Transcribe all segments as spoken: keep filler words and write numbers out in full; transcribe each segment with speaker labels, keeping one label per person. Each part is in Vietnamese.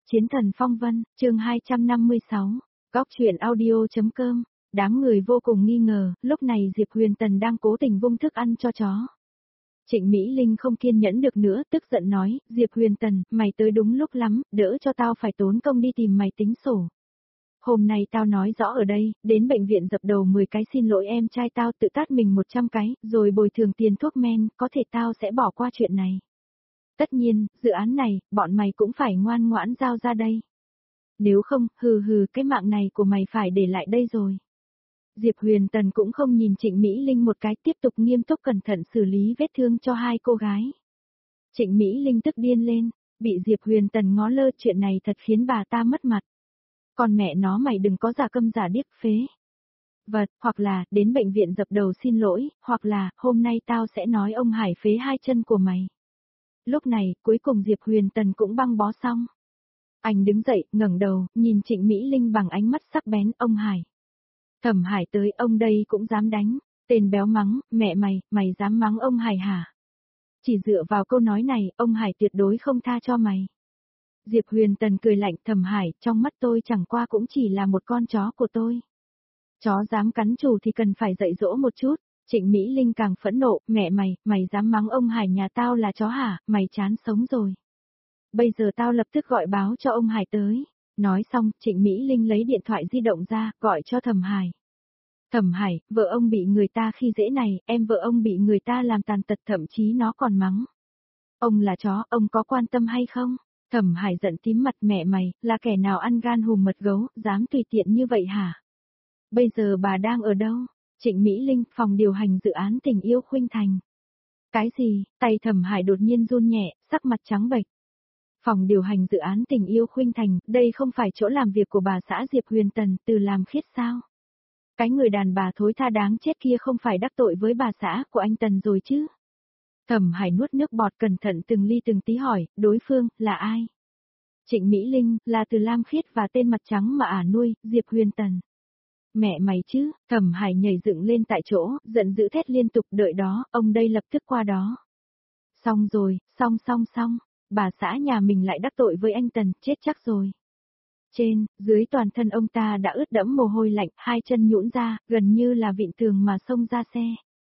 Speaker 1: Chiến thần phong vân, chương hai trăm năm mươi sáu, góc truyện audio.com, đám người vô cùng nghi ngờ, lúc này Diệp Huyền Tần đang cố tình vung thức ăn cho chó. Trịnh Mỹ Linh không kiên nhẫn được nữa, tức giận nói, Diệp Huyền Tần, mày tới đúng lúc lắm, đỡ cho tao phải tốn công đi tìm mày tính sổ. Hôm nay tao nói rõ ở đây, đến bệnh viện dập đầu mười cái xin lỗi em trai tao tự tát mình một trăm cái, rồi bồi thường tiền thuốc men, có thể tao sẽ bỏ qua chuyện này. Tất nhiên, dự án này, bọn mày cũng phải ngoan ngoãn giao ra đây. Nếu không, hừ hừ, cái mạng này của mày phải để lại đây rồi. Diệp Huyền Tần cũng không nhìn Trịnh Mỹ Linh một cái, tiếp tục nghiêm túc cẩn thận xử lý vết thương cho hai cô gái. Trịnh Mỹ Linh tức điên lên, bị Diệp Huyền Tần ngó lơ, chuyện này thật khiến bà ta mất mặt. Còn mẹ nó mày đừng có giả câm giả điếc phế. Vật, hoặc là, đến bệnh viện dập đầu xin lỗi, hoặc là, hôm nay tao sẽ nói ông Hải phế hai chân của mày. Lúc này, cuối cùng Diệp Huyền Tần cũng băng bó xong. Anh đứng dậy, ngẩng đầu, nhìn Trịnh Mỹ Linh bằng ánh mắt sắc bén, ông Hải. Thẩm Hải tới, ông đây cũng dám đánh. Tên béo mắng, mẹ mày, mày dám mắng ông Hải hả? Chỉ dựa vào câu nói này, ông Hải tuyệt đối không tha cho mày. Diệp Huyền Tần cười lạnh, Thẩm Hải, trong mắt tôi chẳng qua cũng chỉ là một con chó của tôi. Chó dám cắn chủ thì cần phải dạy dỗ một chút. Trịnh Mỹ Linh càng phẫn nộ, mẹ mày, mày dám mắng ông Hải nhà tao là chó hả, mày chán sống rồi. Bây giờ tao lập tức gọi báo cho ông Hải tới. Nói xong, Trịnh Mỹ Linh lấy điện thoại di động ra, gọi cho Thẩm Hải. Thẩm Hải, vợ ông bị người ta khi dễ này, em vợ ông bị người ta làm tàn tật, thậm chí nó còn mắng. Ông là chó, ông có quan tâm hay không? Thẩm Hải giận tím mặt, mẹ mày, là kẻ nào ăn gan hùm mật gấu, dám tùy tiện như vậy hả? Bây giờ bà đang ở đâu? Trịnh Mỹ Linh, phòng điều hành dự án Tình Yêu Khuynh Thành. Cái gì? Tay Thẩm Hải đột nhiên run nhẹ, sắc mặt trắng bệch. Phòng điều hành dự án Tình Yêu Khuynh Thành, đây không phải chỗ làm việc của bà xã Diệp Huyền Tần, từ làm khiết sao? Cái người đàn bà thối tha đáng chết kia không phải đắc tội với bà xã của anh Tần rồi chứ? Thẩm Hải nuốt nước bọt, cẩn thận từng ly từng tí hỏi, đối phương, là ai? Trịnh Mỹ Linh, là từ Lam Khiết và tên mặt trắng mà ả nuôi, Diệp Huyền Tần. Mẹ mày chứ, Thẩm Hải nhảy dựng lên tại chỗ, giận dữ thét liên tục, đợi đó, ông đây lập tức qua đó. Xong rồi, xong xong xong, bà xã nhà mình lại đắc tội với anh Tần, chết chắc rồi. Trên, dưới toàn thân ông ta đã ướt đẫm mồ hôi lạnh, hai chân nhũn ra, gần như là vịn tường mà xông ra xe.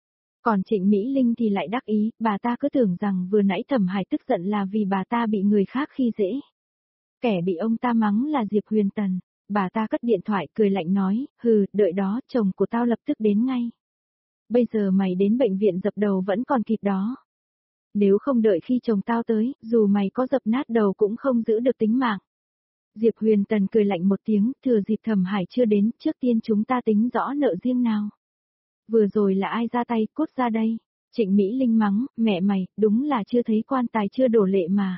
Speaker 1: Còn Trịnh Mỹ Linh thì lại đắc ý, bà ta cứ tưởng rằng vừa nãy Thẩm Hải tức giận là vì bà ta bị người khác khi dễ. Kẻ bị ông ta mắng là Diệp Huyền Tần. Bà ta cất điện thoại, cười lạnh nói, hừ, đợi đó, chồng của tao lập tức đến ngay. Bây giờ mày đến bệnh viện dập đầu vẫn còn kịp đó. Nếu không đợi khi chồng tao tới, dù mày có dập nát đầu cũng không giữ được tính mạng. Diệp Huyền Tần cười lạnh một tiếng, thừa dịp Thẩm Hải chưa đến, trước tiên chúng ta tính rõ nợ riêng nào. Vừa rồi là ai ra tay, cút ra đây. Trịnh Mỹ Linh mắng, mẹ mày, đúng là chưa thấy quan tài chưa đổ lệ mà.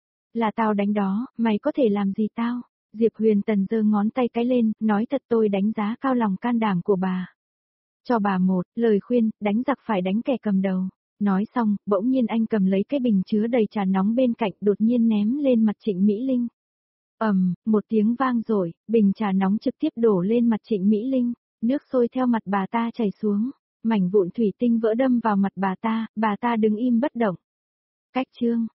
Speaker 1: Là tao đánh đó, mày có thể làm gì tao? Diệp Huyền Tần giơ ngón tay cái lên, nói thật tôi đánh giá cao lòng can đảm của bà. Cho bà một lời khuyên, đánh giặc phải đánh kẻ cầm đầu. Nói xong, bỗng nhiên anh cầm lấy cái bình chứa đầy trà nóng bên cạnh, đột nhiên ném lên mặt Trịnh Mỹ Linh. Ầm, um, một tiếng vang rồi, bình trà nóng trực tiếp đổ lên mặt Trịnh Mỹ Linh, nước sôi theo mặt bà ta chảy xuống, mảnh vụn thủy tinh vỡ đâm vào mặt bà ta, bà ta đứng im bất động. Cách chương